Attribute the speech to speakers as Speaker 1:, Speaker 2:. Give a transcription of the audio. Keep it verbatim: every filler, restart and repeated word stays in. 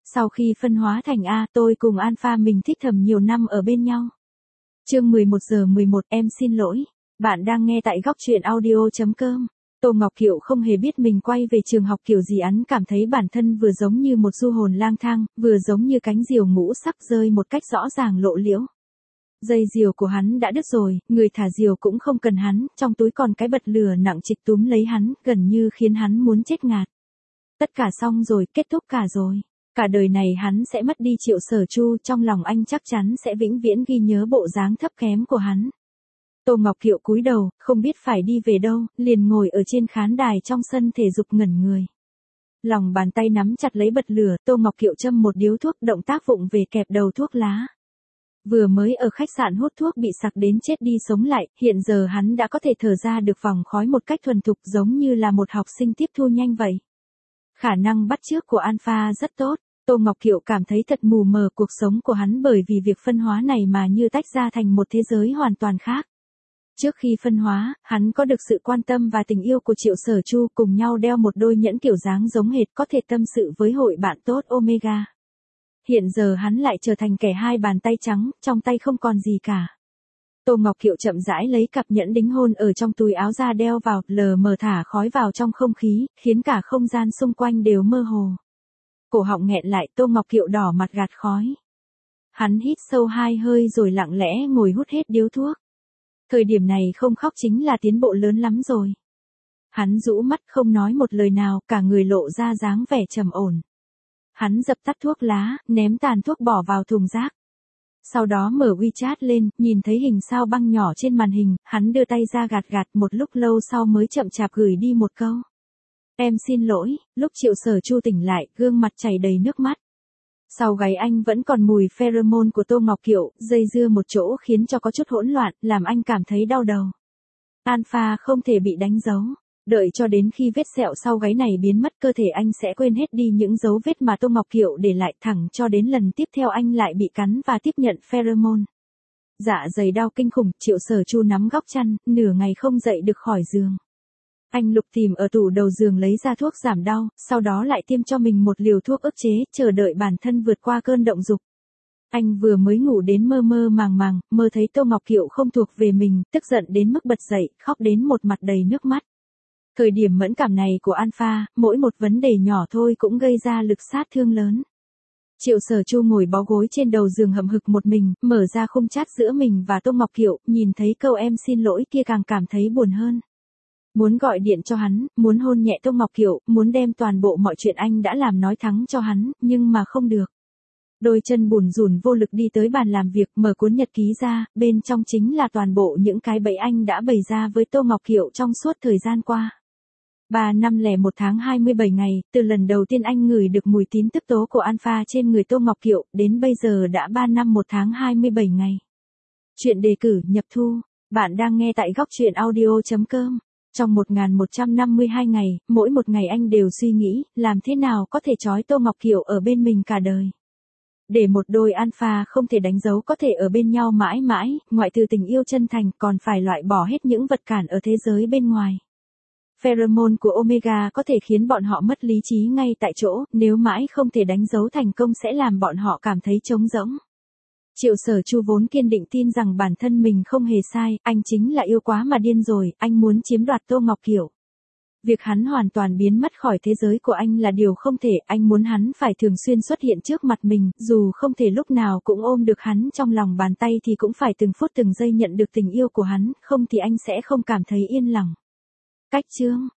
Speaker 1: Sau khi phân hóa thành A, tôi cùng Alpha mình thích thầm nhiều năm ở bên nhau. Chương mười một giờ mười một, em xin lỗi. Bạn đang nghe tại góc truyện audio.com. Tô Ngọc Kiều không hề biết mình quay về trường học kiểu gì, hắn cảm thấy bản thân vừa giống như một du hồn lang thang, vừa giống như cánh diều ngũ sắc rơi một cách rõ ràng lộ liễu. Dây diều của hắn đã đứt rồi, người thả diều cũng không cần hắn, trong túi còn cái bật lửa nặng trịch túm lấy hắn, gần như khiến hắn muốn chết ngạt. Tất cả xong rồi, kết thúc cả rồi. Cả đời này hắn sẽ mất đi Triệu Sở Chu, trong lòng anh chắc chắn sẽ vĩnh viễn ghi nhớ bộ dáng thấp kém của hắn. Tô Ngọc Kiều cúi đầu, không biết phải đi về đâu, liền ngồi ở trên khán đài trong sân thể dục ngẩn người. Lòng bàn tay nắm chặt lấy bật lửa, Tô Ngọc Kiều châm một điếu thuốc, động tác vụng về kẹp đầu thuốc lá. Vừa mới ở khách sạn hút thuốc bị sặc đến chết đi sống lại, hiện giờ hắn đã có thể thở ra được vòng khói một cách thuần thục, giống như là một học sinh tiếp thu nhanh vậy. Khả năng bắt chước của Alpha rất tốt. Tô Ngọc Kiều cảm thấy thật mù mờ cuộc sống của hắn bởi vì việc phân hóa này mà như tách ra thành một thế giới hoàn toàn khác. Trước khi phân hóa, hắn có được sự quan tâm và tình yêu của Triệu Sở Chu, cùng nhau đeo một đôi nhẫn kiểu dáng giống hệt, có thể tâm sự với hội bạn tốt Omega. Hiện giờ hắn lại trở thành kẻ hai bàn tay trắng, trong tay không còn gì cả. Tô Ngọc Kiều chậm rãi lấy cặp nhẫn đính hôn ở trong túi áo ra đeo vào, lờ mờ thả khói vào trong không khí, khiến cả không gian xung quanh đều mơ hồ. Cổ họng nghẹn lại, Tô Ngọc Kiều đỏ mặt gạt khói. Hắn hít sâu hai hơi rồi lặng lẽ ngồi hút hết điếu thuốc. Thời điểm này không khóc chính là tiến bộ lớn lắm rồi. Hắn rũ mắt không nói một lời nào, cả người lộ ra dáng vẻ trầm ổn. Hắn dập tắt thuốc lá, ném tàn thuốc bỏ vào thùng rác. Sau đó mở WeChat lên, nhìn thấy hình sao băng nhỏ trên màn hình, hắn đưa tay ra gạt gạt, một lúc lâu sau mới chậm chạp gửi đi một câu. Em xin lỗi. Lúc Triệu Sở Chu tỉnh lại, gương mặt chảy đầy nước mắt. Sau gáy anh vẫn còn mùi pheromone của Tô Ngọc Kiều, dây dưa một chỗ khiến cho có chút hỗn loạn, làm anh cảm thấy đau đầu. Alpha không thể bị đánh dấu. Đợi cho đến khi vết sẹo sau gáy này biến mất, cơ thể anh sẽ quên hết đi những dấu vết mà Tô Ngọc Kiều để lại, thẳng cho đến lần tiếp theo anh lại bị cắn và tiếp nhận pheromone. Dạ dày đau kinh khủng, Triệu Sở Chu nắm góc chăn, nửa ngày không dậy được khỏi giường. Anh lục tìm ở tủ đầu giường lấy ra thuốc giảm đau, sau đó lại tiêm cho mình một liều thuốc ức chế, chờ đợi bản thân vượt qua cơn động dục. Anh vừa mới ngủ đến mơ mơ màng màng, mơ thấy Tô Ngọc Kiều không thuộc về mình, tức giận đến mức bật dậy, khóc đến một mặt đầy nước mắt. Thời điểm mẫn cảm này của Alpha, mỗi một vấn đề nhỏ thôi cũng gây ra lực sát thương lớn. Triệu Sở Chu ngồi bó gối trên đầu giường hậm hực một mình, mở ra khung chat giữa mình và Tô Ngọc Kiều, nhìn thấy câu em xin lỗi kia càng cảm thấy buồn hơn. Muốn gọi điện cho hắn, muốn hôn nhẹ Tô Ngọc Kiều, muốn đem toàn bộ mọi chuyện anh đã làm nói thắng cho hắn, nhưng mà không được. Đôi chân bùn rùn vô lực đi tới bàn làm việc, mở cuốn nhật ký ra, bên trong chính là toàn bộ những cái bẫy anh đã bày ra với Tô Ngọc Kiều trong suốt thời gian qua. Ba năm lẻ một tháng hai mươi bảy ngày, từ lần đầu tiên anh ngửi được mùi tín tức tố của Alpha trên người Tô Ngọc Kiều, đến bây giờ đã ba năm một tháng hai mươi bảy ngày. Chuyện đề cử nhập thu, bạn đang nghe tại góc truyện audio.com. Trong một nghìn một trăm năm mươi hai ngày, mỗi một ngày anh đều suy nghĩ, làm thế nào có thể trói Tô Ngọc Kiều ở bên mình cả đời. Để một đôi Alpha không thể đánh dấu có thể ở bên nhau mãi mãi, ngoại trừ tình yêu chân thành, còn phải loại bỏ hết những vật cản ở thế giới bên ngoài. Pheromone của Omega có thể khiến bọn họ mất lý trí ngay tại chỗ, nếu mãi không thể đánh dấu thành công sẽ làm bọn họ cảm thấy trống rỗng. Triệu Sở Chu vốn kiên định tin rằng bản thân mình không hề sai, anh chính là yêu quá mà điên rồi, anh muốn chiếm đoạt Tô Ngọc Kiều. Việc hắn hoàn toàn biến mất khỏi thế giới của anh là điều không thể, anh muốn hắn phải thường xuyên xuất hiện trước mặt mình, dù không thể lúc nào cũng ôm được hắn trong lòng bàn tay thì cũng phải từng phút từng giây nhận được tình yêu của hắn, không thì anh sẽ không cảm thấy yên lòng. Cách chương